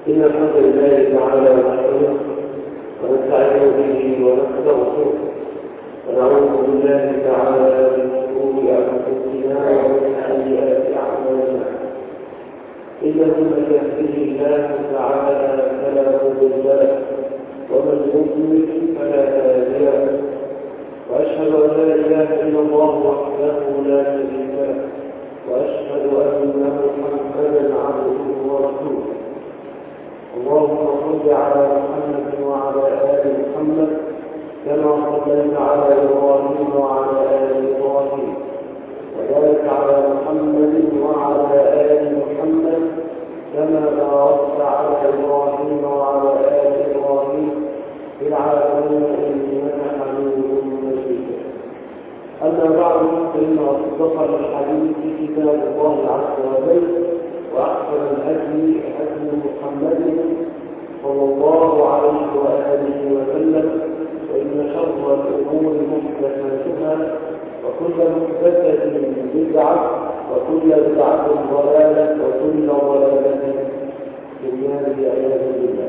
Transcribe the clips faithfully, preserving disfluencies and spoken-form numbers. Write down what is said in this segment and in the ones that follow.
إن الحمد لله تعالى نحمده ونستعين به ونستغفره ونعوذ بالله تعالى من شرور أنفسنا ومن سيئات أعمالنا. إنه من يهده الله تعالى فلا مضل له ومن يضلل فلا هادي له، وأشهد أن لا إله إلا الله وحده لا شريك له، وأشهد أن محمدا عبده ورسوله. اللهم صل على محمد وعلى آل محمد كما صليت على إبراهيم وعلى آل إبراهيم، وبارك على محمد وعلى آل محمد كما باركت على إبراهيم وعلى آل إبراهيم في العالمين إنك حميد مجيد. أما بعد فإن أصدق الحديث كتاب الله عز وجل، وأحسن الهدي هدي محمد صلى الله عليه وآله وسلم، وإن شر الأمور محدثاتها، وكل محدثة بدعة، وكل بدعة ضلالة، وكل ضلالة في النار والعياذ بالله.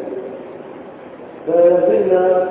فلازلنا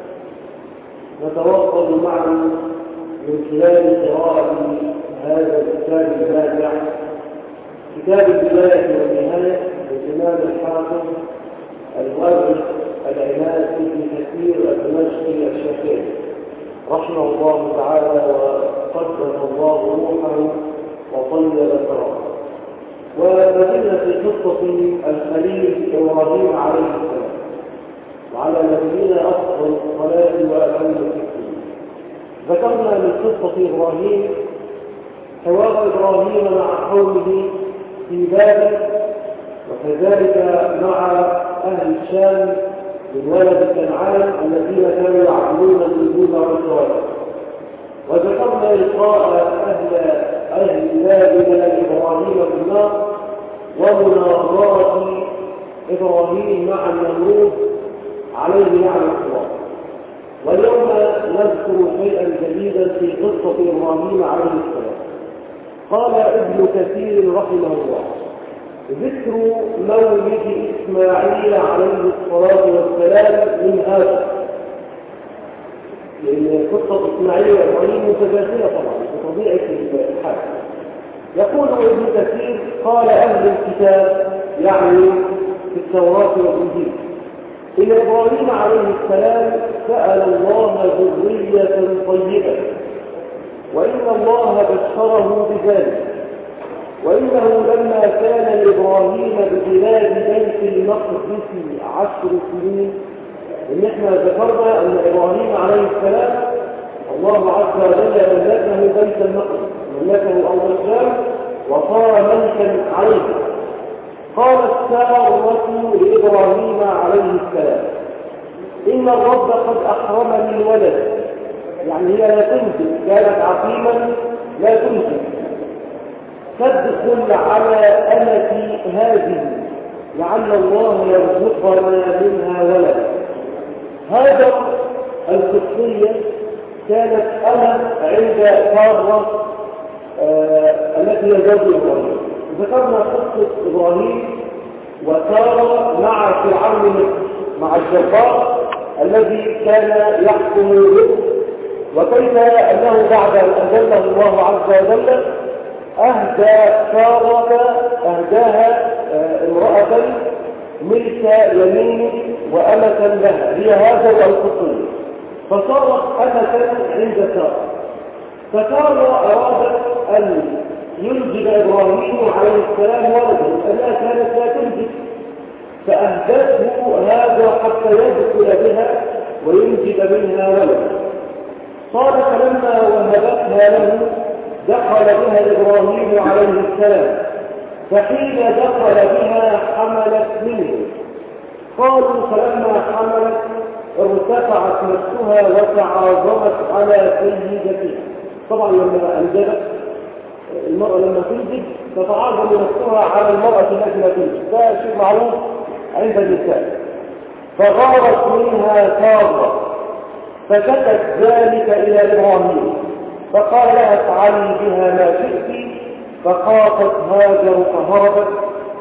نتوصل معا من خلال قراءة هذا الكتاب النافع، كتاب البداية والنهاية للإمام الحافظ المؤرخ العماد بن كثير الدمشقي الشافعي رحمه الله تعالى وقدس الله روحه وطيب ثراه. وبدأنا في قصة الخليل إبراهيم عليه السلام، وعلى نبينا أفضل الصلاة وأتم التسليم. ذكرنا من قصة إبراهيم حوار إبراهيم مع قومه في بابل، وكذلك مع أهل الشام من ولد كنعان الذين كانوا يعبدون النجوم والكواكب. وذكرنا لقاء أهل أهل بابل إبراهيم في النار، ومناظرة إبراهيم مع النمرود عليه لعنة الله. واليوم نذكر شيئا جديدا في قصة إبراهيم عليه السلام. قال ابن كثير رحمه الله: ذكر مولد إسماعيل عليه الصلاة والسلام من هذا، لأن قصة إسماعيل وإبراهيم متجاثلة طبعا بطبيعة الحال. يقول ابن كثير: قال أهل الكتاب، يعني في التوراة والإنجيل، إن إبراهيم عليه السلام سأل الله ذرية طيبة، وإن الله بشره بذلك، وإنه لما كان لإبراهيم ببلاد بيت المقدس عشر سنين. إن إحنا ذكرنا أن إبراهيم عليه السلام الله عز وجل ملكه بيت المقدس، ملكه أرض الشام وصار ملكا عليه. قالت سارة لإبراهيم عليه السلام: إن الرب قد أحرمني ولد، يعني هي لا تنجب، كانت عقيما لا تنجب، تدخل على أمتي هذه لعل الله يرزقنا منها ولد. هذا القصية كانت أمة عند سارة آه التي هي زوج إبراهيم. ذكرنا قصة إبراهيم وسارة مع فرعون مصر، مع الجبار الذي كان يحكم مصر، وكيف أنه بعد أن أذله الله عز وجل أهدى سارة أهداها امرأة ملك يمين وأمة لها، هي هذا القصية، فصارت أمة عند سارة. فسارة أرادت أن ينجب إبراهيم عليه السلام ولدا، لأنها كانت لا تنجب، فأهدته هذا حتى يدخل بها وينجب منها ولدا. قال: فلما وهبتها له دخل بها إبراهيم عليه السلام، فحين دخل بها حملت منه. قالوا: فلما حملت ارتفعت نفسها وتعاظمت على سيدتها. طبعا لما أنجبت المرأة لما تنجب تتعاظم نفسها على المرأة التي لا تنجب، ده شيء معروف عند النساء. فغارت منها سارة فشكت ذلك إلى إبراهيم، فقال لها: افعلي بها ما شئت. فخافت هاجر فهربت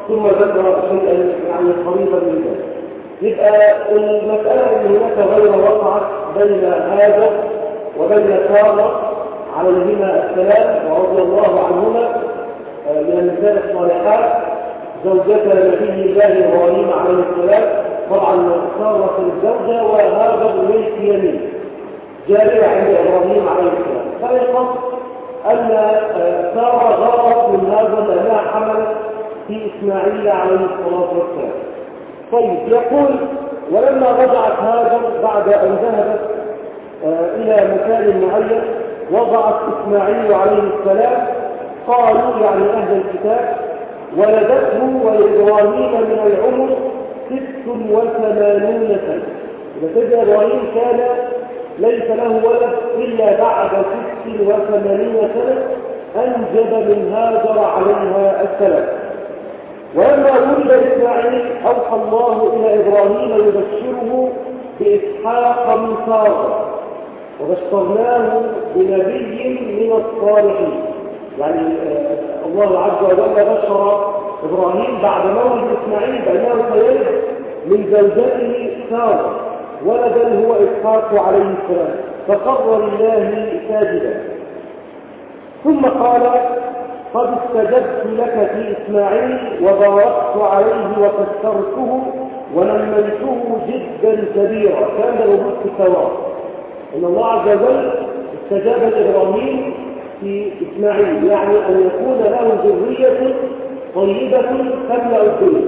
ثم ذكر شيئا يعني قريبا من ذلك. يبقى المسألة أن هناك غير وقعت بين هذا وبين سارة عليهما السلام ورضي الله عنهما من النساء الصالحات زوجة نبي الله إبراهيم عليه السلام. طبعا سارة الزوجة وهاجر ملك يمين جارية عند إبراهيم عليه السلام. فيقص أن سارة غارت من هذا لأنها حملت في إسماعيل عليه الصلاة والسلام. طيب يقول ولما رجعت هاجر بعد أن ذهبت إلى مكان معين وضعت إسماعيل عليه السلام قالوا يعني أهل الكتاب ولدته ولإبراهيم من العمر ست وثمانون سنة. إذا سيد إبراهيم كان ليس له ولد إلا بعد ست وثمانين سنة أنجب من هاجر عليها السلام. ولما ولد إسماعيل أوحى الله إلى إبراهيم يبشره بإسحاق من سارة وبشرناه بنبي من الصالحين. يعني الله عز وجل بشر إبراهيم بعد مولد إسماعيل بأنه سيلد من زوجته سارة ولدا هو إسحاق عليه السلام فقر لله ساجدا. ثم قال قد استجبت لك في إسماعيل وباركت عليه وكثرته ونميته جدا كبيرا. كان ده موجود في التوراة إن الله عز وجل استجاب لإبراهيم في إسماعيل يعني أن يكون له ذرية طيبة تملأ الدنيا.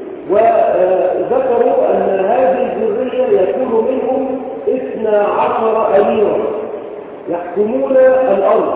وذكروا أن هذه الذرية يكون منهم اثنا عشر أميرا يحكمون الأرض.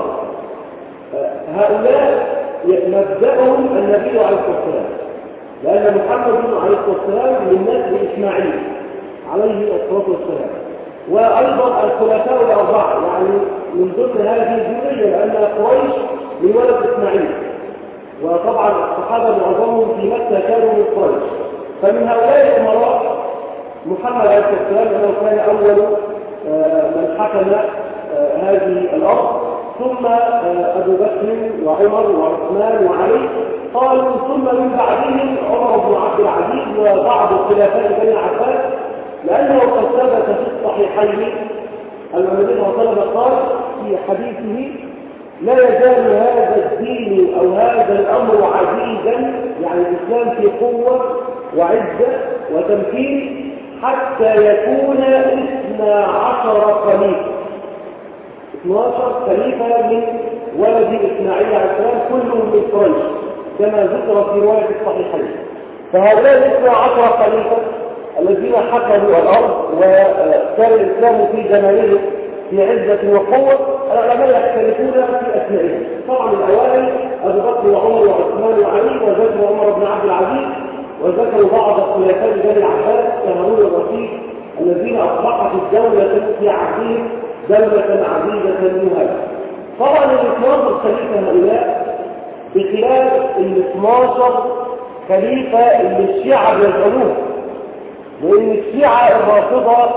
هؤلاء مبدأهم النبي عليه الصلاة والسلام لأن محمد عليه الصلاة والسلام من نسل إسماعيل عليه الصلاة والسلام. وأيضا الخلفاء الأربعة يعني من ضمن هذه الذرية لأن قريش من ولد إسماعيل وطبعا الصحابة معظمهم في مكة كانوا من قريش. فمن هؤلاء الأمراء محمد عليه الصلاة والسلام أنه كان أول من حكم هذه الأرض ثم أبو بكر وعمر وعثمان وعلي قالوا ثم من بعدهم عمر بن عبد العزيز وبعض الخلفاء بني عباس لأنه قد ثبت في الصحيحين أن النبي صلى الله عليه وسلم قال في حديثه لا يزال هذا الدين أو هذا الأمر عزيزا يعني الإسلام في قوة وعزة وتمكين حتى يكون اثنا عشر خليفة اثنا عشر خليفة من ولد إسماعيل عليه السلام كلهم من قريش كما ذكر في رواية الصحيحين. فهؤلاء اثنا عشر خليفة الذين حكموا الأرض وكان الإسلام في جماله في عزة وقوة العلماء يختلفون في أسمائهم. طبعا الأوائل أبو بكر وعمر وعثمان وعلي وذكر عمر بن عبد العزيز وذكروا بعض الخلفاء بني عباس كهارون الرشيد الذين أصبحت الدولة في عهدهم دولة عزيزة مهمة. طبعا الاثناشر خليفة هؤلاء بخلاف الاثناشر خليفة اللي الشيعة بيزعموه لأن الشيعة الرافضة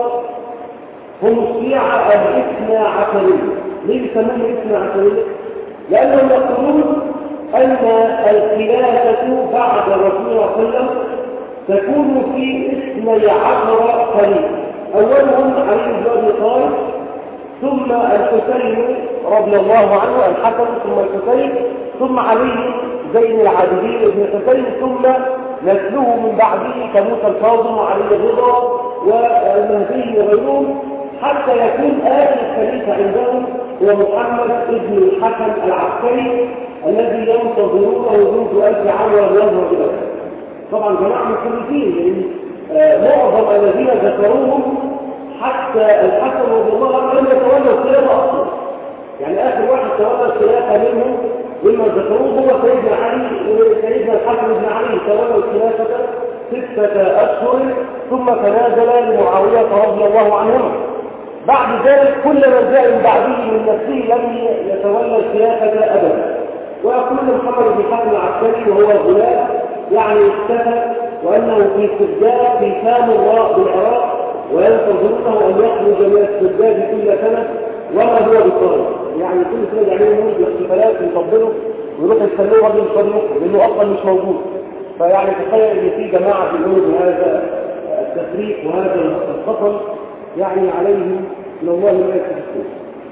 هم الشيعة الاثنى عشرية. ليه بيسموهم الاثنى عشرية؟ لأنهم يقولون أن الخلافة بعد رسول الله صلى الله عليه وسلم تكون في اثني عشر خليفة. أولهم علي بن أبي طالب ثم الحسين رضي الله عنه الحسن ثم الحسين ثم علي زين العابدين ابن الحسين ثم نسله من بعده كموسى الكاظم وعلي الرضا والمهدي وغيرهم حتى يكون آخر خليفة عندهم هو محمد ابن الحسن العسكري الذي ينتظرونه منذ ألف عام ولم يظهر إلى الآن. طبعا جماعة مختلفين لأن معظم الذين ذكروهم حتى الحسن رضي الله عنه لم يتولى الخلافة أصلا. يعني آخر واحد تولى الخلافة منهم مما ذكروه هو سيدنا علي وسيدنا الحسن بن علي تولى الخلافة ستة أشهر ثم تنازل لمعاوية رضي الله عنهما. بعد ذلك كل من جاء من بعده من نفسه لم يتولى الخلافة أبدا. ويقول محمد بن الحسن العسكري وهو غلام يعني اختفى وأنه في سجاد في سامراء بالعراق وينتظرونه أن يخرج من السجاد كل سنة وما هو بالطالب. يعني كل سنة يعملوا مولد واحتفالات يفضلوا ويروح يستنوا راجل مش راضي يخرج لأنه أصلا مش موجود. فيعني تخيل ان في جماعه بيقولوا بهذا التفريق وهذا الخطر يعني عليهم من الله لا يستحقون.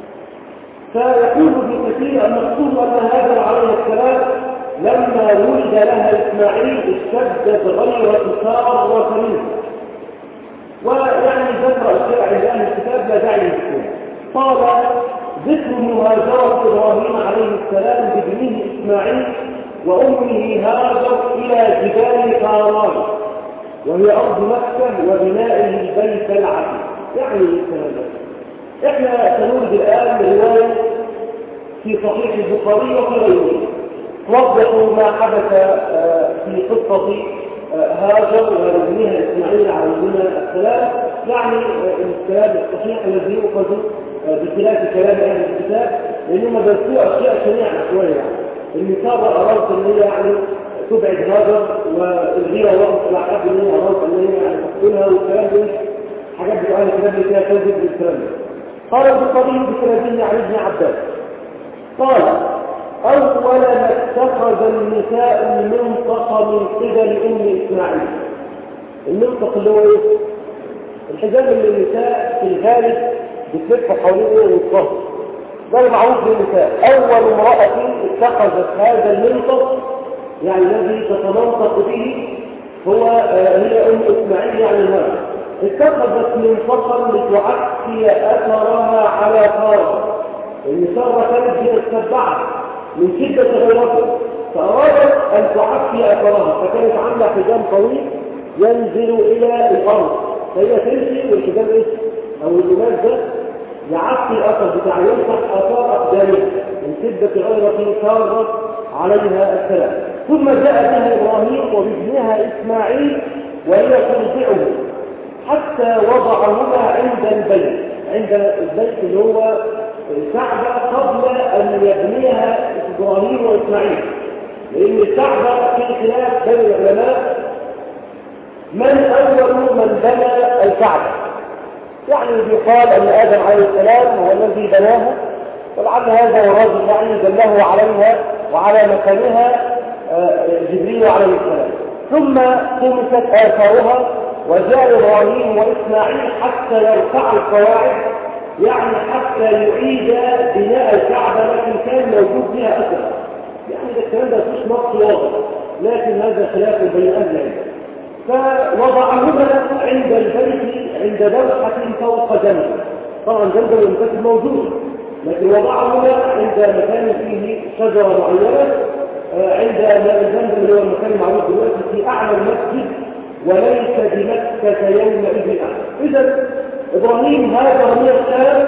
فيقول ابن كثير المقصود ان هاجر عليه السلام لما ولد لها اسماعيل اشتدت غيرة سارة منه. ويعني ذكر اشياء عند اهل الكتاب لا داعي للذكر. قال ذكر مهاجرة ابراهيم عليه السلام بابنه اسماعيل وامه هاجر الى جبال قاران وهي ارض مكه وبنائه البيت العتيق. يعني الكلام ده احنا سنورد الان روايه في صحيح البخاري وفي غيره توضح ما حدث في قصه هاجر وابنها اسماعيل عليه السلام. يعني الكلام الصحيح الذي يؤخذ بخلاف كلام اهل الكتاب لانهم بذكروا اشياء شنيعه شويه. يعني النصارى ارادت ان هي يعني تبعد هاجر والغيره وقت العقاب ان هي ارادت ان هي يعني تقتلها والكلام ده حاجات بتقال الكلام اللي فيها كذب بالكلام ده. قال البخاري بسنده عن ابن عباس قال اول ما اتخذ النساء المنطق من قبل ام اسماعيل. المنطق اللي هو ايه؟ الحجاب اللي النساء في الغالب بتلف حوالين الظهر، ده معروف للنساء. اول امراه اتخذت هذا المنطق يعني الذي تتنطق به هو هي ام اسماعيل يعني هذا. اتخذت منطقا لتعكي اثرها على ساره. لان ساره كانت بتتبعها من شده غيرته فارادت ان تعكي اثرها، فكانت عامله حجاب طويل ينزل الى الارض فهي تمشي والحجاب ايه او اللباس ده يعكي الاثر بتاع يمسح اثار اقدامها من شده غيرته ساره عليها السلام. ثم جاء بها ابراهيم وبابنها اسماعيل وهي ترضعه حتى وضعهما عند البيت عند البيت اللي هو الكعبه قبل ان يبنيها ابراهيم واسماعيل. لان الكعبه في خلاف بين العلماء من اول من بنى الكعبه. يعني يقال ان ادم عليه السلام هو الذي بناها ولعل هذا هو الراجل يعني دله عليها وعلى مكانها جبريل عليه السلام. ثم طمست آثارها وجاء إبراهيم وإسماعيل حتى يرفع القواعد يعني حتى يعيد بناء الكعبة لكن كان موجود فيها أثر. يعني ده الكلام ده مش نص واضح لكن هذا خلاف بين أهل العلم. فوضعهما عند البيت عند دوحة فوق جنب. طبعا جنب المسجد موجود لكن وضعهما عند مكان فيه شجرة معينة عند الجنب اللي هو المكان المعروف دلوقتي في أعلى المسجد وليس بمكة يومئذ أحد. إذا إبراهيم هاجر من الشام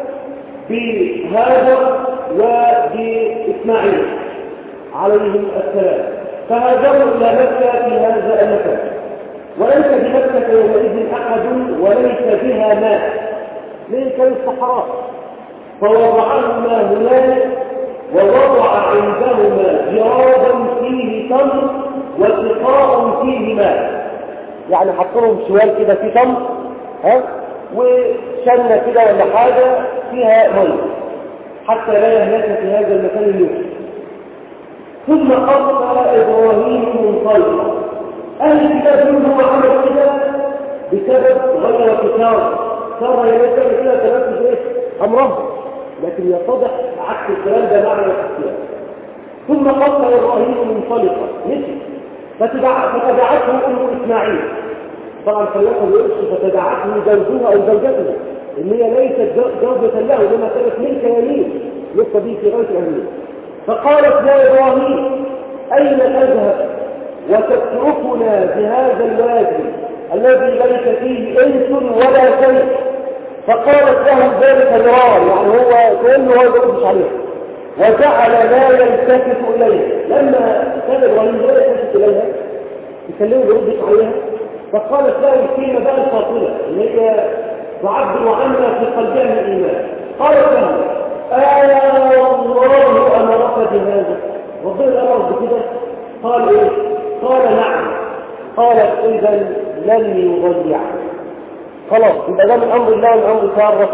بهاجر وبإسماعيل عليهم السلام فهاجروا إلى مكة في هذا المكان وليس بمكة يومئذ أحد وليس بها ماء ليه كانت صحراء فوضعهما هناك ووضع عندهما جرابا فيه تمر وسقاء فيه ماء. يعني حط لهم شوال كده فيه تمر ها وشنة كده ولا حاجة فيها مية حتى لا يهلك في هذا المكان اليوم. ثم قصر إبراهيم منطلقا. أهل الكتاب يقولون هو عمل كده بسبب غير كتاب صار يمثل كده تنفذ ايه أمره لكن يتضح عكس الكلام ده معنى التفسير. ثم قصر إبراهيم منطلقا مشي فتدعته أم إسماعيل. طبعا فلقوا الإرش فتدعته زوجها أو زوجته إن هي ليست زوجة له لما كانت ملك يمين لسه دي في غاية الأمين. فقالت يا إبراهيم أين تذهب وتتركنا بهذا الوادي الذي ليس فيه إنس ولا شيء. فقالت له ذلك مرارا يعني هو كأنه هو يردش عليه وجعل لا يلتفت إليه. لما كان إبراهيم لا يلتفت إليها يكلمه يردش عليها فقالت له الكلمة بقى الفاصلة اللي هي تعبر عنها في قلبها الإيمان. قالت له آه الله أمرك بهذا ربنا أمرك بكده؟ قال إيه؟ قال نعم. قالت إذا لن يضيع. خلاص يبقى ده من أمر الله من أمر سارة.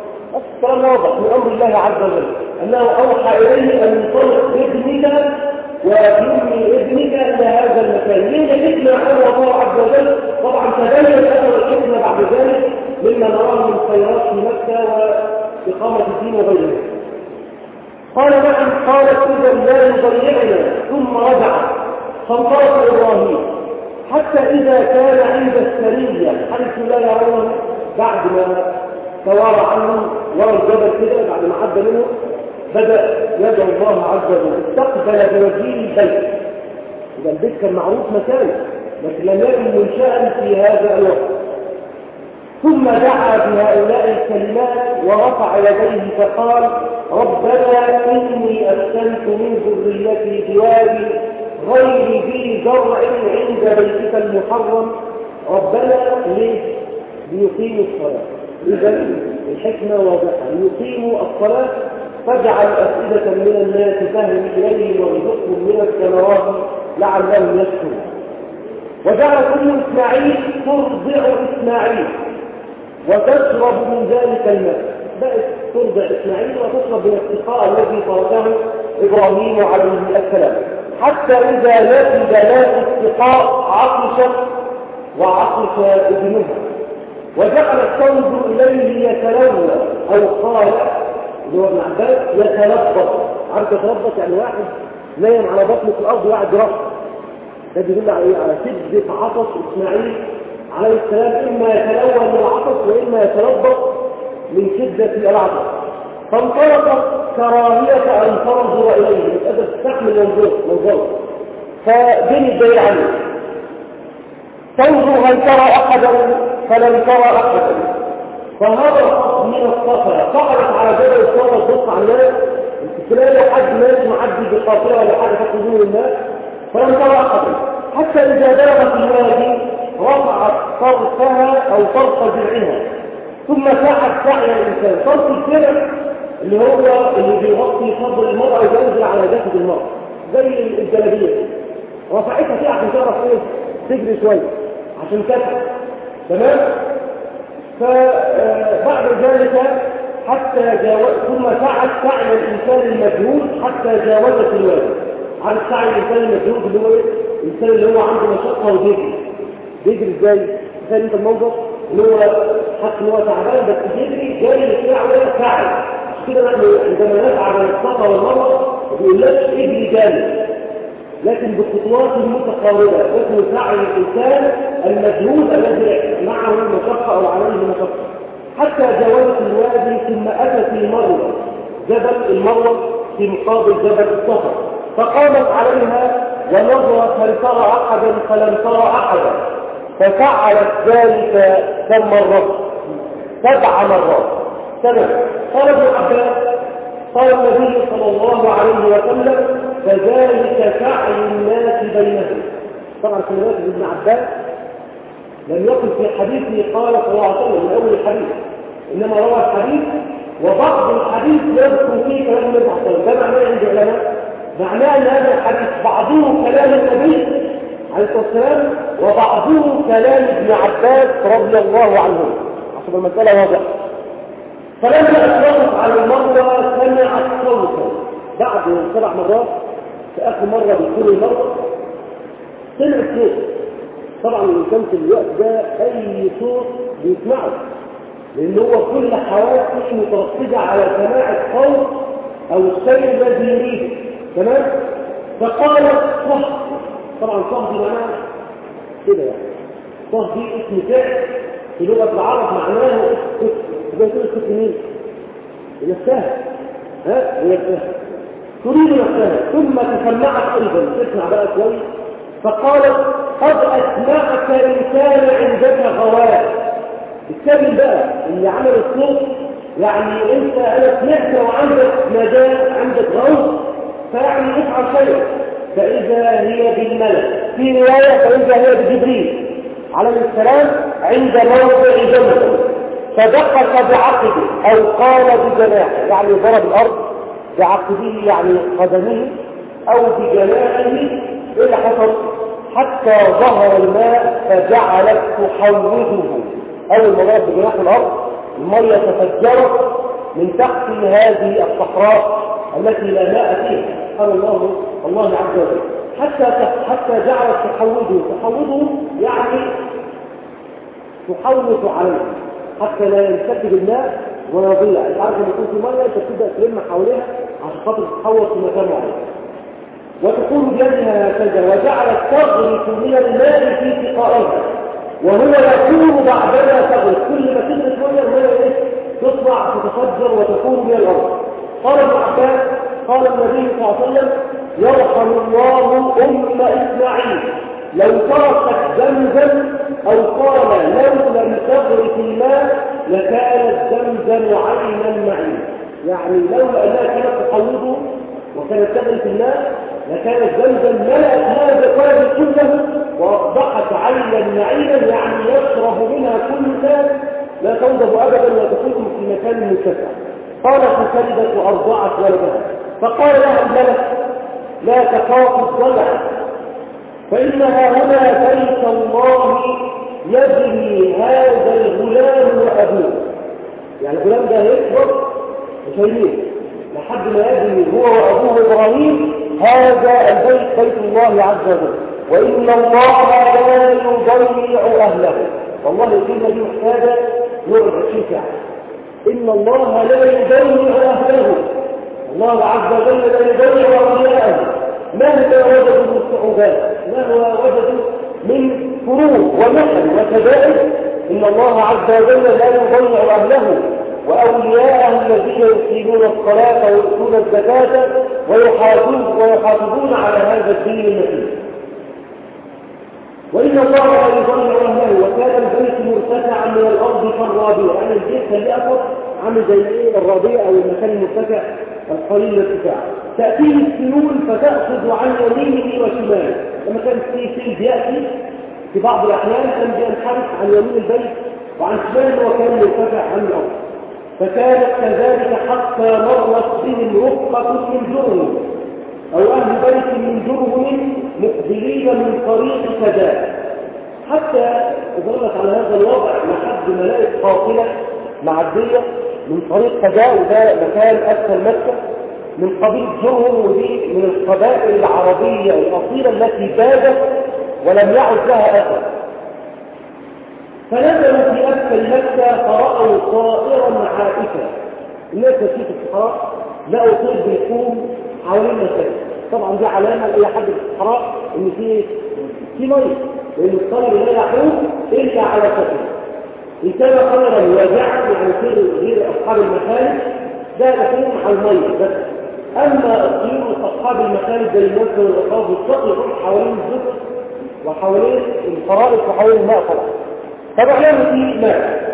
الكلام واضح من أمر الله عز وجل أنه أوحى إليه أن يطلق ابنك وبأم ابنك إلى هذا المكان. ليه الحكمة على الله عز وجل؟ طبعا تبين أثر الحكمة بعد ذلك مما نراه من خيرات في مكة وإقامة الدين وغيره. قال نعم. قالت إذا لا يضيعنا. ثم رجع فانطلق إبراهيم حتى إذا كان عند السرية حيث لا يرونه، بعد ما توارى عنه ورا الجبل كده، بعد ما عدى منه بدأ يدعو الله عز وجل. استقبل بوجهه البيت. إذا البيت كان معروف مكانه لكن لم يكن منشأ في هذا الوقت. ثم دعا بهؤلاء الكلمات ورفع يديه فقال ربنا إني أسكنت من ذريتي بوادي غير ذي زرع عند بيتك المحرم. ربنا ليه؟ ليقيموا الصلاة. إذا الحكمة واضحة، ليقيموا الصلاة فاجعل أفئدة من الناس تهوي إليهم وارزقهم من الثمرات لعلهم يشكرون. وجعل كل إسماعيل ترضع إسماعيل وتشرب من ذلك الماء. بقت ترضع إسماعيل وتشرب من السقاء الذي تركه إبراهيم عليه السلام، حتى إذا نفد ماء السقاء عطشت وعطش ابنها وجعلت تنظر إليه يتلوى، أو قال اللي هو ابن عباس يتلبط. عارف يتلبط يعني واحد نايم على بطنه في الأرض وقاعد يرقص. ده بيدل على شدة عطش إسماعيل عليه السلام، إما يتلوى من العطش وإما يتلبط من شدة العطش. فانطلقت كراهية أن تنظر إليه، بتقدر تستحمل منظره فبني الدليل عليه. تنظر هل ترى أحدا فلم ترى أحدا، فهبطت من الصفا صعدت على جبل الصفا تبص على الناس، تلاقي حد ماشي معدي بالقافله ولا حاجه تاخذون الناس فلم ترى احدا، حتى اذا بلغت الوادي رفعت طرفها او طرف درعها ثم سعت سعي الانسان. طرف الدرع اللي هو اللي بيغطي صدر المراه وينزل على جسد المراه زي الجلابيه، رفعتها فيها عشان تعرف ايه تجري شويه عشان تسعى. تمام. فبعد ذلك حتى جاوز ثم سعت سعي الانسان المجهود حتى جاوزت الوادي. عن سعي الانسان المجهود اللي هو الانسان اللي هو عنده مشقه وبيجري. بيجري ازاي؟ تخيل انت المنظر اللي هو حتى ان هو تعبان بس بيجري جاي يسرع ولا سعي. عشان كده نحن عندما نسعى بين الصفا والمروه ما بيقولكش اجري جامد، لكن بالخطوات المتقاربه اسمه سعي الانسان المجهود الذي معه مشقه او عليه مشقه. حتى جاوزت الوادي ثم اتت المروه، جبل المروه في مقابل جبل الصفا، فقامت عليها ونظرت هل ترى احدا فلم ترى احدا، ففعلت ذلك كم مرة؟ سبع مرات. سبع. قال ابن عباس قال النبي صلى الله عليه وسلم فذلك سعي الناس بينهم. طبعا في رواية ابن عباس لم يقل في حديثه قال صلى الله عليه وسلم من اول الحديث، انما روى الحديث وبعض الحديث يذكر فيه كلام النبي صلى الله عليه وسلم. ده معناه عند العلماء معناه ان هذا الحديث بعضه كلام النبي عليه الصلاه والسلام وبعضه كلام ابن عباس رضي الله عنه عشان المساله واضحه. فلما اطلقت على المروه سمعت صوتا بعد سبع مرات، في اخر مره بكل مره سمعت صوت. طبعا الانسان في الوقت ده اي صوت بيسمعه لان هو كل حواسه متركزه على سماع الصوت او الشيء الذي يريده. تمام. فقالت صح. طبعا صح دي معناها كده يعني صح دي اسم فعل في لغه العرب معناه اسم. يبقى تقول اسم مين؟ نفسها. ها نفسها تريد نفسها. ثم تسمعت ايضا تسمع بقى كويس فقالت قد اسمعك ان كان عندك غوايه. الكلمه بقى اللي عمل الصوت يعني انت انا سمعت وعندك مجال عندك غوث فيعني افعل شيء. فاذا هي بالملك، في روايه فاذا هي بجبريل عليه السلام عند موضع جنبه فدقق بعقبه او قال بجناحه، يعني ضرب الارض بعقبه يعني قدمه او بجناحه. ايه اللي حصل؟ حتى ظهر الماء فجعلت تحوضه. اول ما ضرب بجناح الارض الميه تفجرت من تحت هذه الصحراء التي لا ماء فيها. قال الله الله عز وجل، حتى حتى جعلت تحوده تحوده يعني تحوط عليه حتى لا ينسكب الماء ويضيع. انت عارف لما يكون في ميه انت بتبدا تلم حواليها عشان خاطر تتحوط في مكان معين، وتكون بيدها هكذا، وجعلت تغرف من الماء في سقائها، وهو يكون بعدما تغرف، كل ما تغرف ميه الماء تطلع تتفجر وتكون من الارض. قال ابن عباس قال النبي صلى الله عليه وسلم يرحم الله ام اسماعيل لو تركت زمزم، او قال لو لم تغرف الماء لكانت زمزم عينا معين، يعني لولا انها كانت تحوضه وكانت تغرف الماء لكانت زمزم ملأت هذا الوادي كله واصبحت عينا معينا، يعني يشرب منها كل كان لا تنضب ابدا وتكون في مكان مرتفع. قالت فسجدت وارضعت ولدها، فقال لها الملك لا تخاف الضلع، فإنها هنا بيت الله يجري هذا الغلام وأبوه. يعني الغلام ده يكبر وشايلين لحد ما يجري هو وأبوه إبراهيم هذا البيت بيت الله عز وجل، وإن الله لا يضيع أهله. والله الكلمة دي محتاجة نقعد عشرين ساعة. إن الله لا يضيع أهله، الله عز وجل لا يضيع أولياءه مهما وجدوا من صعوبات، مهما وجدوا من فروض ومحن وكذلك إن الله عز وجل لا يضيع أهله وأولياءه الذين يقيمون الصلاة ويؤتون الزكاة ويحافظون ويحافظون على هذا الدين المتين. وإن الله لا يضيع أهله، وكان البيت مرتفعا من الأرض كالرابية، يعني البيت كان يأخذ عامل زي ايه الرابية أو المكان المرتفع القليل الارتفاع. تأتيه السيول فتأخذ عن يمينه وشماله، لما كان في سيل يأتي في بعض الأحيان كان بينحرف عن يمين البيت وعن شماله وكان مرتفع عن الأرض. فكانت كذلك حتى مرت بهم رفقة من جرهم أو أهل بيت من جرهم مقبلين من طريق كذا، حتى ظلت على هذا الوضع لحد ما لقت قافلة معدية من طريق كذا، وده مكان أسفل مكة من قبيل جرهم، ودي من القبائل العربية الأصيلة التي بادت ولم يعد لها أثر. فنزلوا في أسفل مكة فرأوا طائرا عائفا. الناس في الصحراء لقوا طير بيقوم حوالين المكان، طبعا دي علامة لأي حد في الصحراء إن في في مية، لأن الطائر لا يحوم إلا على سفر. إن كان خيرا وجعل يعني خير غير أصحاب المخالف ده يكون على المية بس. أما الطيور أصحاب المخالف زي الموت والعقاب والصقر يكون حوالين الزفر وحوالين الفرائض وحوالين الماء طبعا. طبعا لا في ماء،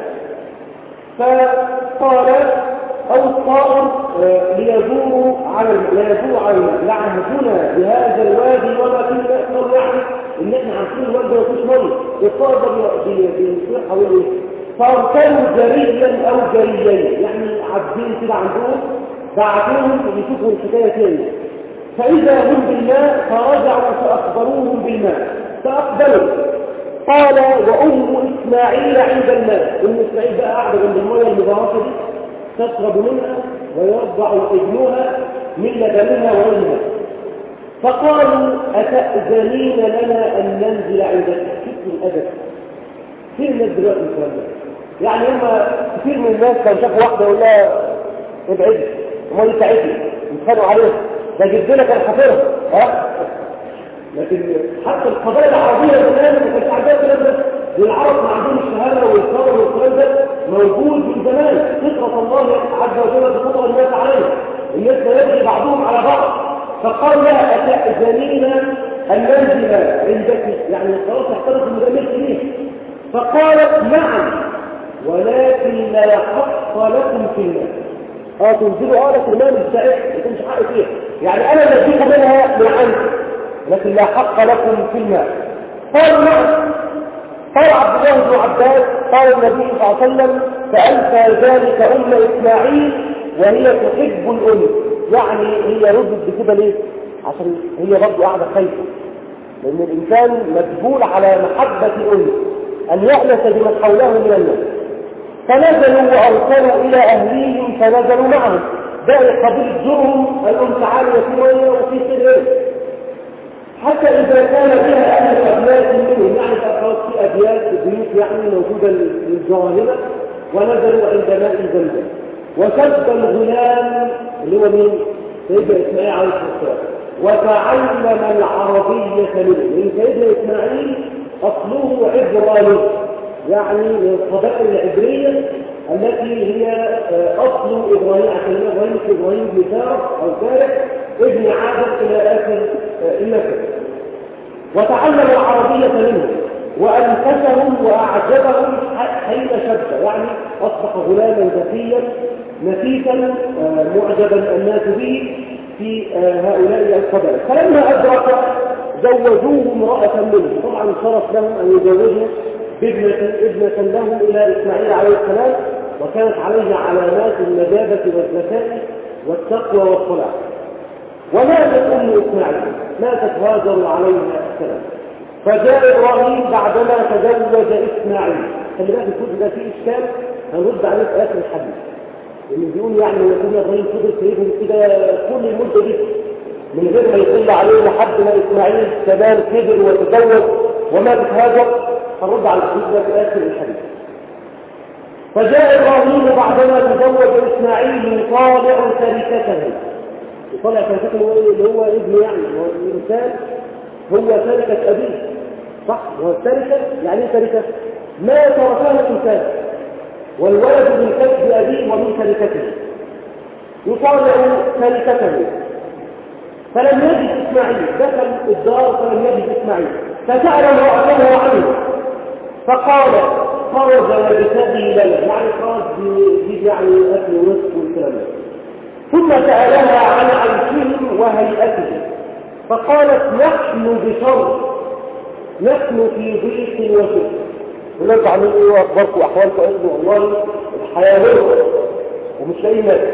فقال أو الطائر ليدوروا على ليدوروا على يعهدون بهذا الوادي وما كنا نقدر يعني إن إحنا عارفين الوادي ما فيش مية، الطائر ده بيصير حوالين فارسلوا جريا او جريين، يعني عابدين كده عندهم بعتوهم يشوفوا الحكايه تاني، فاذا هم بالماء فرجعوا فاخبروهم بالماء فاقبلوا. قال وام اسماعيل عند الماء، ام اسماعيل بقى قاعده جنب الميه المباركه دي تشرب منها ويرضع ابنها من لبنها وغيرها. فقالوا اتاذنين لنا ان ننزل عندك؟ شوفوا الادب فين الناس دلوقتي الكلام ده؟ يعني هم كثير من الناس كان شافوا واحده يقول لها ابعدي وما يساعدني يتخانقوا عليها، ده جدنا كان حافرها ها. لكن حتى القبائل العربيه زمان ما كانش عندها الكلام ده، العرب ما عندهم الشهاده والصبر والكلام ده موجود من زمان، فطره الله عز وجل بفطر الناس عليه، الناس لا يجري بعضهم على بعض. فقال لها اتأذنين ان ننزل عندك؟ يعني خلاص اعترف ان ده ملك ليه. فقالت نعم ولكن لا يحق لكم في المال. اه تنزلوا اه لكن المال مش بتاعك، ما يكونش حق فيها، يعني انا بديكم منها من عندي لكن لا حق لكم في المال. قالوا نعم. قال عبد الله بن عباس قال النبي صلى الله عليه وسلم فألفى ذلك أم إسماعيل وهي تحب الأم، يعني هي ردت بكده ليه؟ عشان هي برضه قاعدة خايفة، لأن الإنسان مجبول على محبة الأم أن يأنس بمن حوله من الناس. فنزلوا وأرسلوا إلى أهليهم فنزلوا معهم، باقي قبيل جرهم الأم تعالوا في مية وفي سر حتى إذا كان بها أهل أبيات منهم، يعني فأخذ في أبيات بيوت يعني موجودة للجواهرة، ونزلوا عند ماء زمزم، وشد الغلام اللي هو مين؟ سيدنا إسماعيل عليه السلام، وتعلم العربية منه، لأن سيدنا إسماعيل أصله عبراني، يعني من القبائل العبرية التي هي أصل إبراهيم، عشان إبراهيم إبراهيم بن سارة أو سارة ابن عادل إلى آخر النسب، وتعلم العربية منه وأنفسهم وأعجبهم حين شد، يعني أصبح غلاما ذكيا نفيسا معجبا الناس به في هؤلاء القبائل. فلما أدرك زوجوه امرأة منه، طبعا شرف لهم أن يزوجوا ابنة, ابنة لهم إلى إسماعيل عليه السلام، وكانت عليه علامات النجابة والذكاء والتقوى والصلاح. وماتت أم إسماعيل، ماتت هاجر عليها السلام، فجاء إبراهيم بعدما تزوج إسماعيل. خلي بالك الكتب ده فيه إشكال هنرد عليه في آخر الحديث، اللي بيقول يعني ان سيدنا إبراهيم فضل سيدهم كده كل المدة دي من غير ما يطل عليه لحد ما إسماعيل كمان كبر وتزوج وماتت هاجر، هنرد على الحديث ده في آخر الحديث. فجاء إبراهيم بعدما تزوج إسماعيل يطالع تركته، يطالع تركته اللي هو ابن، يعني هو الإنسان هو تركة أبيه، صح؟ هو التركة يعني ايه تركة؟ ما تركها الإنسان، والولد من كسب أبيه ومن تركته، يطالع تركته. فلم يجد إسماعيل، دخل الدار فلم يجد إسماعيل، فسأل امرأته عنه فقال خرج وابتغي لنا، يعني خرج بيجيب يعني أكل ورزق والكلام ده. ثم سألها عن عيشهم وهيئتهم فقالت نحن بشر، نحن في ضيق وشر. ونرجع عاملين ايه واخباركم واحوالكم؟ قالوا والله الحياه مره ومش لاقيين ناس.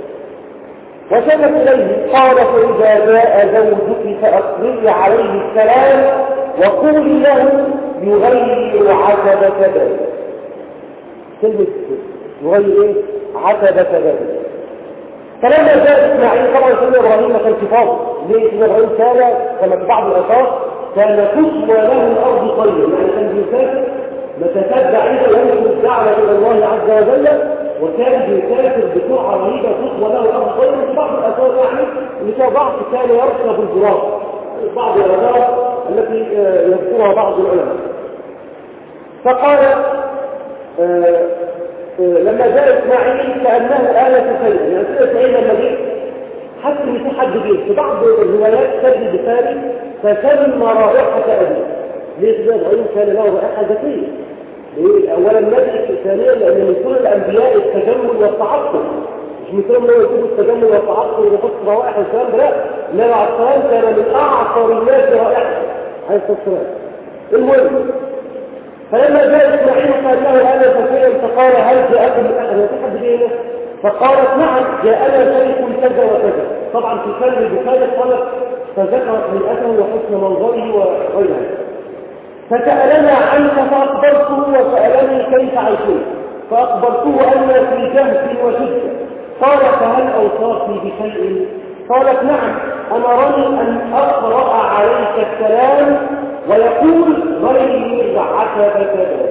وشكت اليه قال فاذا جاء زوجك فاقبلي عليه السلام وقولي له يغير عتبة ذلك. كلمة يغير ايه؟ عتبة ذلك. فلما جاء اسماعيل طبعا سيدنا ابراهيم ما كانش فاضي، ليه؟ سيدنا ابراهيم كان كما في بعض الاثار كان تسوى له الارض طيب، يعني كان بيسافر مسافات بعيده ينشر الدعوه الى الله عز وجل، وكان بيسافر بسرعه رهيبه تسوى له الارض طيب. في بعض الاثار يعني اللي فيها ضعف كان يركب الجراف، بعض الاثار التي يذكرها بعض العلماء. فقال آه لما جاء إسماعيل كأنه آلة شيئا، يعني سيدنا إسماعيل لما جاء حتى إن في حد جه في بعض الروايات سجل البخاري فشم رائحة أبيه. ليه سيدنا إبراهيم كان له رائحة ذكية؟ ليه؟ أولا نبي، ثانيا لأن من كل الأنبياء التجمل والتعطر، مش من كلهم هو يكون التجمل والتعطر ويحط روائح والكلام ده، لا، النبي عليه السلام كان من أعطر الناس رائحة عليه الصلاة والسلام. المهم فلما جاء إسماعيل قال له هذا فشيئا فقال هل جاءكم من أحد؟ في حد جاءنا؟ فقالت نعم جاءنا شيخ كذا وكذا. طبعا في كلمة البخاري قالت فذكرت هيئته وحسن منظره وغيرها. فسألنا عنك فأخبرته وسألني كيف عيشون، فأخبرته أن في جهد وشدة. قال فهل أوصاكي بشيء؟ قالت نعم أمرني أن أقرأ عليك السلام ويقول غير عتبة ذلك.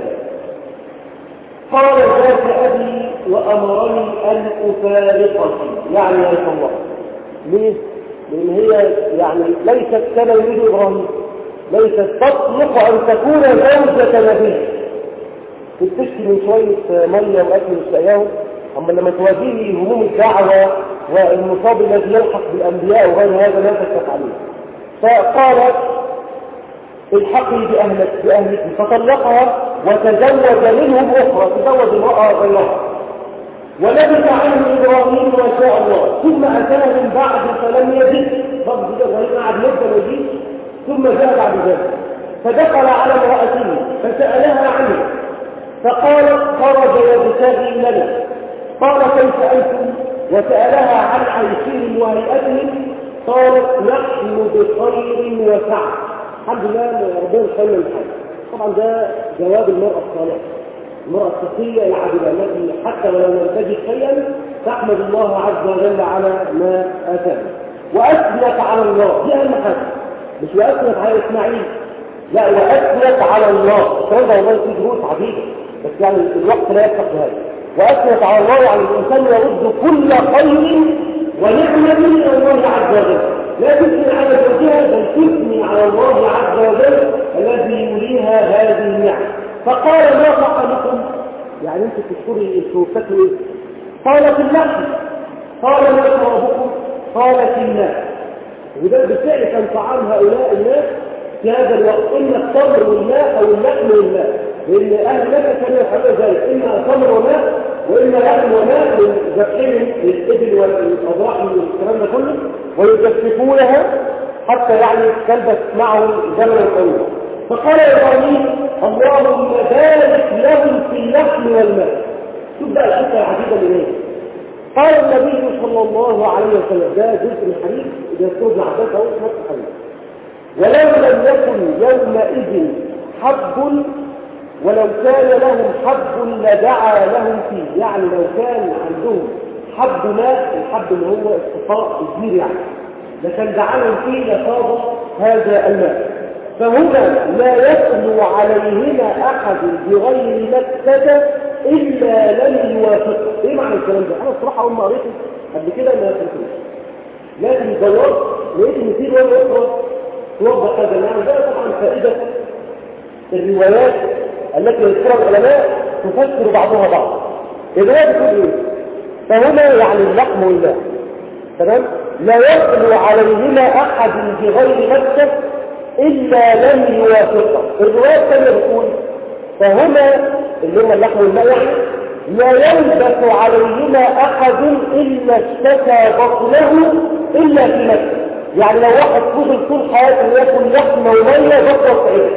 قال ذاك أبي وأمرني أن أفارقك، يعني يا الله. ليه؟ لأن هي يعني ليست كما يريد إبراهيم، ليست تطلق أن تكون زوجة نبي تشتكي من شوية مية وأكل مش لاقياهم، أما لما تواجهي هموم الدعوة والمصاب الذي يلحق بالأنبياء وغير هذا لا تستطيعين. فقالت الحقي بأهلك بأهلك، فطلقها وتزوج منهم أخرى، تزوج امرأة غيرها. ولبث عنه إبراهيم ما شاء الله، ثم أتاه من بعد فلم يجد، رب إبراهيم قعد مدة وجيد، ثم جاء بعد ذلك فدخل على امرأته فسألها عنه فقالت خرج يبتغي لنا. قال كيف أنتم؟ وسألها عن عيشهم وهيئتهم قالت نحن بخير وسعة، الحمد لله ربنا خير الحال. طبعا ده جواب المرأة الصالحة، المرأة التقية العادلة التي حتى ولو لم تجد شيئا تحمد الله عز وجل على ما آتاها وأثنت على الله، دي أهم حاجة. مش وأثنت على إسماعيل، لا وأثنت على الله. الكلام ده والله في دروس عديدة بس يعني الوقت لا يسمح بهذا. وأثنت على الله يعني الإنسان يرد كل خير ونعمة من الله عز وجل، لا تثني على زوجها بل تثني على الله عز وجل الذي يريها هذه النعمة. فقال ما فعلكم؟ يعني انت تشكري انتوا بتاكلوا ايه؟ قالت اللحم. قال ما شربكم؟ قالت الماء. وده بالفعل كان طعام هؤلاء الناس في هذا الوقت، اما التمر والماء او اللحم والماء، لان اهل مكه كانوا يفعلون ذلك، اما تمر وماء واما لحم وماء من ذبحهم للابل والاضاحي والكلام ده كله، ويجففونها حتى يعني تلبس معهم زمنا طويلا. فقال ابراهيم اللهم بارك لهم في اللحم والماء. شوف بقى الحته العجيبه اللي هي. قال النبي صلى الله عليه وسلم، ده جزء من الحديث اذا استوزع عباس او نفس الحديث، ولو لم يكن يومئذ حب ولو كان لهم حب لدعا لهم فيه، يعني لو كان عندهم حب ماء، الحب اللي هو استقاء الزير يعني، لكان دعا لهم فيه لصاب هذا الماء. فهنا لا يخلو عليهما احد بغير مكة الا لم يوافق. ايه معنى الكلام ده؟ انا الصراحه اول ما قريته قبل كده ما فهمتوش، لكن دورت لقيت ان في روايه اخرى توضح هذا المعنى. ده طبعا فائده الروايات التي يذكرها العلماء تفسر بعضها بعض. الروايه بتقول ايه؟ فهنا يعني اللحم والماء، تمام؟ لا يخلو عليهما احد بغير مكة الا لم يوافقه. الروايه الثانيه بتقول فهما اللي هم اللحم والماء يعني لا يلبس عليهما احد الا اشتكى بطنه الا في مكة. يعني لو واحد فضل طول حياته ياكل لحم وميه بطنه سعيد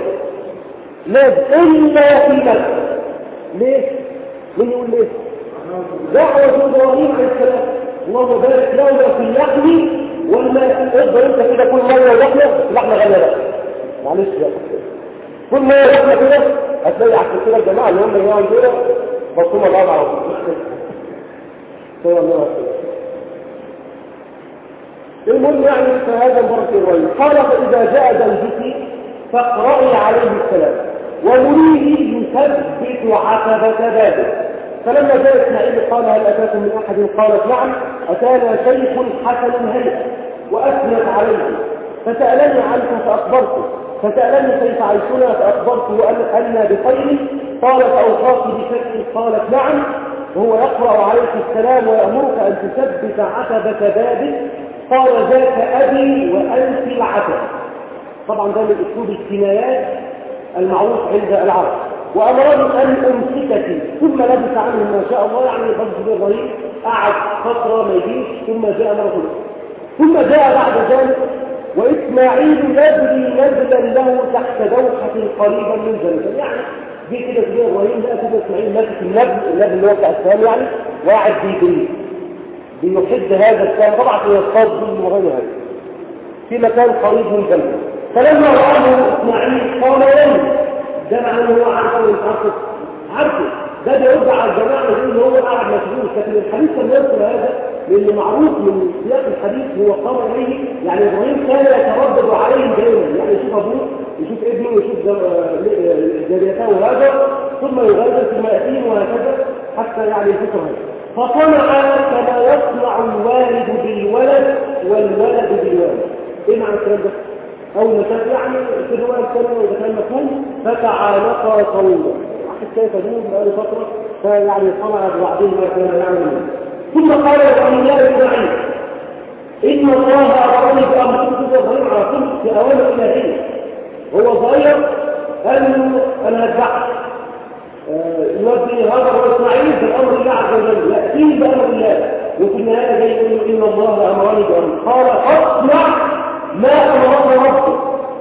لازم الا في مكة. ليه؟ مين يقول ليه؟ دعوة ابراهيم عليه السلام اللهم بارك لنا في اللحم والماء. افضل انت كده كل ميه ولحمه، اللحمه غاليه بقى معلش بقى، كل ميه ولحمه كده هتلاقي عشان كده الجماعه اللي هم اللي دول بطلوا بعض على طول. المهم يعني فهذا مرة الرجل قال فإذا جاء زوجك فاقرأي عليه السلام ومريه يثبت عتبة بابه. فلما جاء اسماعيل قال هل أتاكم من أحد؟ قالت نعم أتانا شيخ حسن الهيئة وأثنت عليه فسألني عنكم فأخبرته، فسألني كيف عيشنا فأخبرته أن بخير. قال فأوصاك بشك؟ قالت نعم وهو يقرأ عليك السلام ويأمرك أن تثبت عتبة بابه. قال ذاك أبي وأنت العتبة. طبعا ده من أسلوب الكنايات المعروف عند العرب. وأمرني أن أمسكك ثم لبس عنه ما شاء الله، يعني فضل الرهيب قعد فترة ما يجيش ثم جاء مرة ثم جاء بعد ذلك وإسماعيل يجري نزلا له تحت دوحة قريبا من زمزم. يعني دي كده كده إبراهيم لقى كده إسماعيل ماسك النبل، النبل اللي هو بتاع السلام يعني، وقاعد بيجري بيحد هذا السلام طبعا في يصطاد به وغير هذا في مكان قريب من زمزم. فلما رآه إسماعيل قال وين؟ ده معناه ان هو عارفه ويتعرف عارفه، ده بيرد على الجماعه اللي هو قاعد مشغول. لكن الحديث كان يذكر هذا لان معروف من سياق الحديث هو قام اليه، يعني ابراهيم كان يتردد عليهم دائما، يعني يشوف ابوه يشوف ابنه يشوف جاريته وهذا ثم يغادر ثم ياتيهم وهكذا حتى يعني يفكر هذا. فصنع كما يصنع الوالد بالولد والولد بالوالد. ايه معنى الكلام ده؟ أو نشاط يعني في الرواية الثانية وإذا كان مفهوم فتعانقا طويلا. واحد كيف دون بقاله فترة فيعني صنع ببعضهم ما كان يعمل. ثم قال إبراهيم يا إسماعيل إن الله أمرني بأمر كنت إبراهيم على طول في أوامر إلهية. هو صغير قال له أنا هتبعك يودي هذا هو إسماعيل بأمر الله عز وجل يأتيه بأمر الله، وفي النهاية جاي يقول له إن الله أمرني بأمر. قال فاصنع ما أمرنا ربك.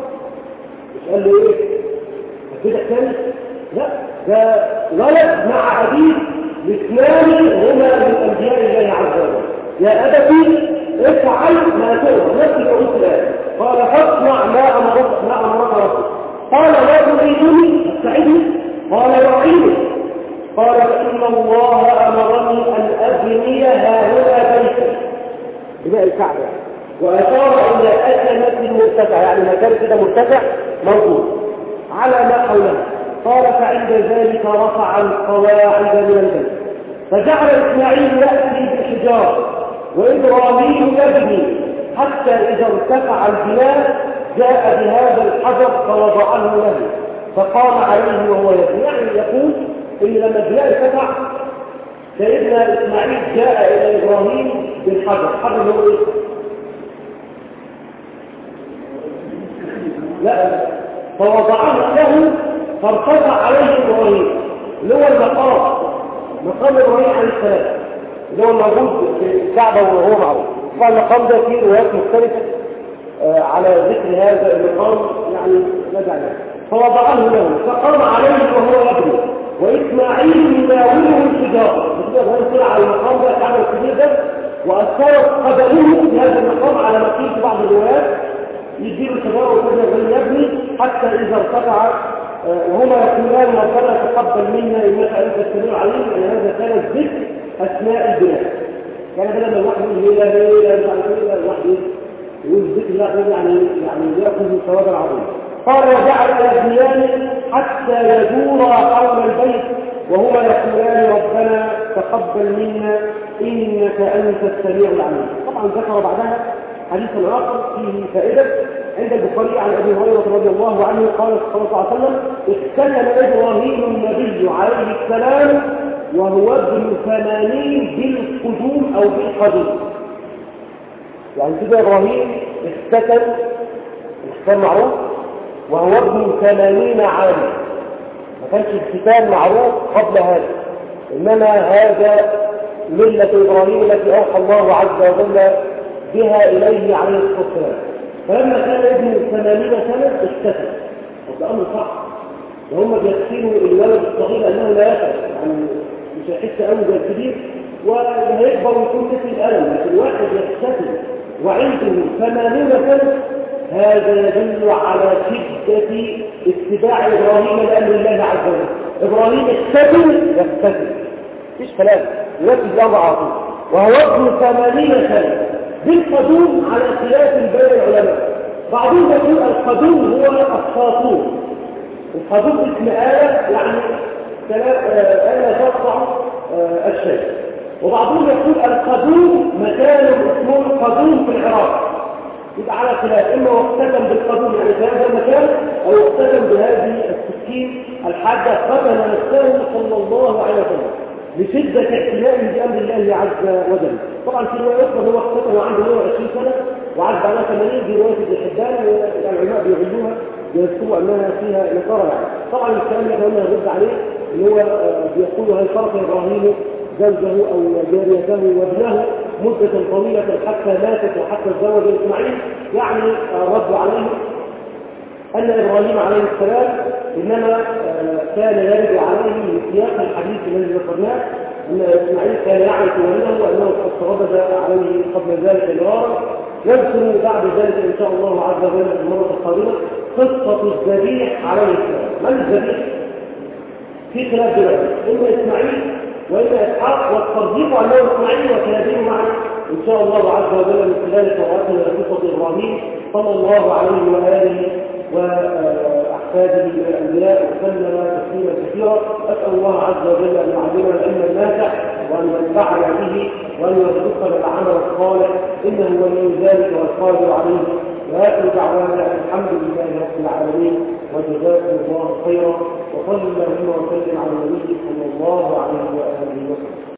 مش قال له إيه؟ كده كان؟ لا، ده ولد مع أبيه الاثنان هما من أنبياء الله عز وجل. يا أبتي افعل ما تؤمر، نفس الأمور الآن. قال فاصنع ما أمرك ما أمرك ربك. قال لا تريدني أستعدني؟ قال يعيني. قال فإن الله أمرني أن أبني هاهنا بيتا بناء الكعبة، وأشار إلى أسنة مرتفع، يعني مكان كده مرتفع موجود على ما حوله. قال فعند ذلك رفع القواعد من البيت، فجعل إسماعيل يأتي بالحجار وإبراهيم يبني، حتى إذا ارتفع البناء جاء بهذا الحجر فوضعه له فقام عليه وهو يبني. يعني يقول إن لما البناء ارتفع سيدنا إسماعيل جاء إلى إبراهيم بالحجر. حجر هو إيه؟ لا، فوضعه له فارتفع عليه إبراهيم، اللي هو المقام، مقام إبراهيم عليه السلام اللي هو موجود في الكعبة وهو معروف. طبعا المقام ده فيه روايات مختلفة آه على ذكر هذا المقام، يعني نجع له. فوضعه له فقام عليه وهو يبني، وإسماعيل يناوله الحجارة. فهو طلع على المقام ده الكعبة الكبير ده، وأثرت قدمه في هذا المقام على ما قيل في بعض الروايات، يدير الحجارة وكذا يبني حتى إذا ارتفع وهما يقولان ربنا تقبل منا انك انت السميع العليم. ان هذا كان الذكر اثناء البناء، كان بدل ما الواحد يقول لا لا لا لا الواحد يقول الذكر لا يعني يعني ياخذ من ثواب العظيم. قال وجعل يبنيان حتى يدورا حول البيت وهما يقولان ربنا تقبل منا انك انت السميع العليم. طبعا ذكر بعدها حديثا اخر فيه فائده عند البخاري عن ابي هريره رضي الله عنه قال صلى الله عليه وسلم اختتم ابراهيم النبي عليه السلام وهو ابن ثمانين بالقدوم او بالقدوم. يعني كده ابراهيم اختتم، اختتم معروف وهو ابن ثمانين عاما، ما كانش اختتام معروف قبل هذا، انما هذا مله ابراهيم التي اوحى الله عز وجل بها اليه عليه الصلاه والسلام. فلما كان ابن ثمانين سنة اختفى، وده أمر صح، وهم بيغسلوا الولد الصغير أنه لا يفعل، يعني مش هيحس قوي زي الكبير وهيكبر ويكون مثل الألم، لكن الواحد يختفي وعنده ثمانين سنة، هذا يدل على شدة اتباع إبراهيم لأمر الله عز وجل. إبراهيم اختفي يختفي، مفيش كلام، يركز الأمر على طول، وهو ابن ثمانين سنة بالقدوم على خلاف بين العلماء. بعضهم يقول القدوم هو الساطور، القدوم اسم آلة يعني آلة تقطع الشيء، وبعضهم يقول القدوم مكان اسمه القدوم في العراق، يبقى على خلاف، إما اختتم بالقدوم يعني في هذا المكان أو اختتم بهذه السكين الحاجة قتل نفسه صلى الله عليه وسلم بشدة اعتنائه بأمر الله عز وجل. طبعا في رواية أخرى هو اختتم وعنده مئة وعشرين سنة وعاد بعدها ثمانين، دي رواية ابن حبان والعلماء بيعلوها بيذكروا أنها فيها نكارة. يعني طبعا الكلام اللي قلنا يرد عليه اللي هو بيقول هل ترك إبراهيم زوجه أو جاريته وابنه مدة طويلة حتى ماتت وحتى تزوج إسماعيل، يعني رد عليه أن إبراهيم عليه السلام إنما كان يرد عليه من سياق الحديث الذي ذكرناه أن إسماعيل كان يعرف والده وأنه قد تردد عليه قبل ذلك مرارا. يذكر بعد ذلك إن شاء الله عز وجل في المرة القادمة قصة الذبيح عليه السلام. من الذبيح؟ في خلاف دلوقتي، إما إسماعيل وإما إسحاق، والتصديق أنه إسماعيل وكلابين معا إن شاء الله عز وجل من خلال قراءتنا لقصة إبراهيم صلى الله عليه وآله وأحفاده من الأنبياء وسلم تسليما كثيرا. أسأل الله عز وجل أن يعلمنا العلم النافع وأن ينفعنا به وأن يرزقنا العمل الصالح، إنه ولي ذلك والقادر عليه. وآخر دعوانا الحمد لله رب العالمين وجزاكم الله خيرا، وصلى اللهم وسلم على النبي صلى الله عليه وآله وسلم.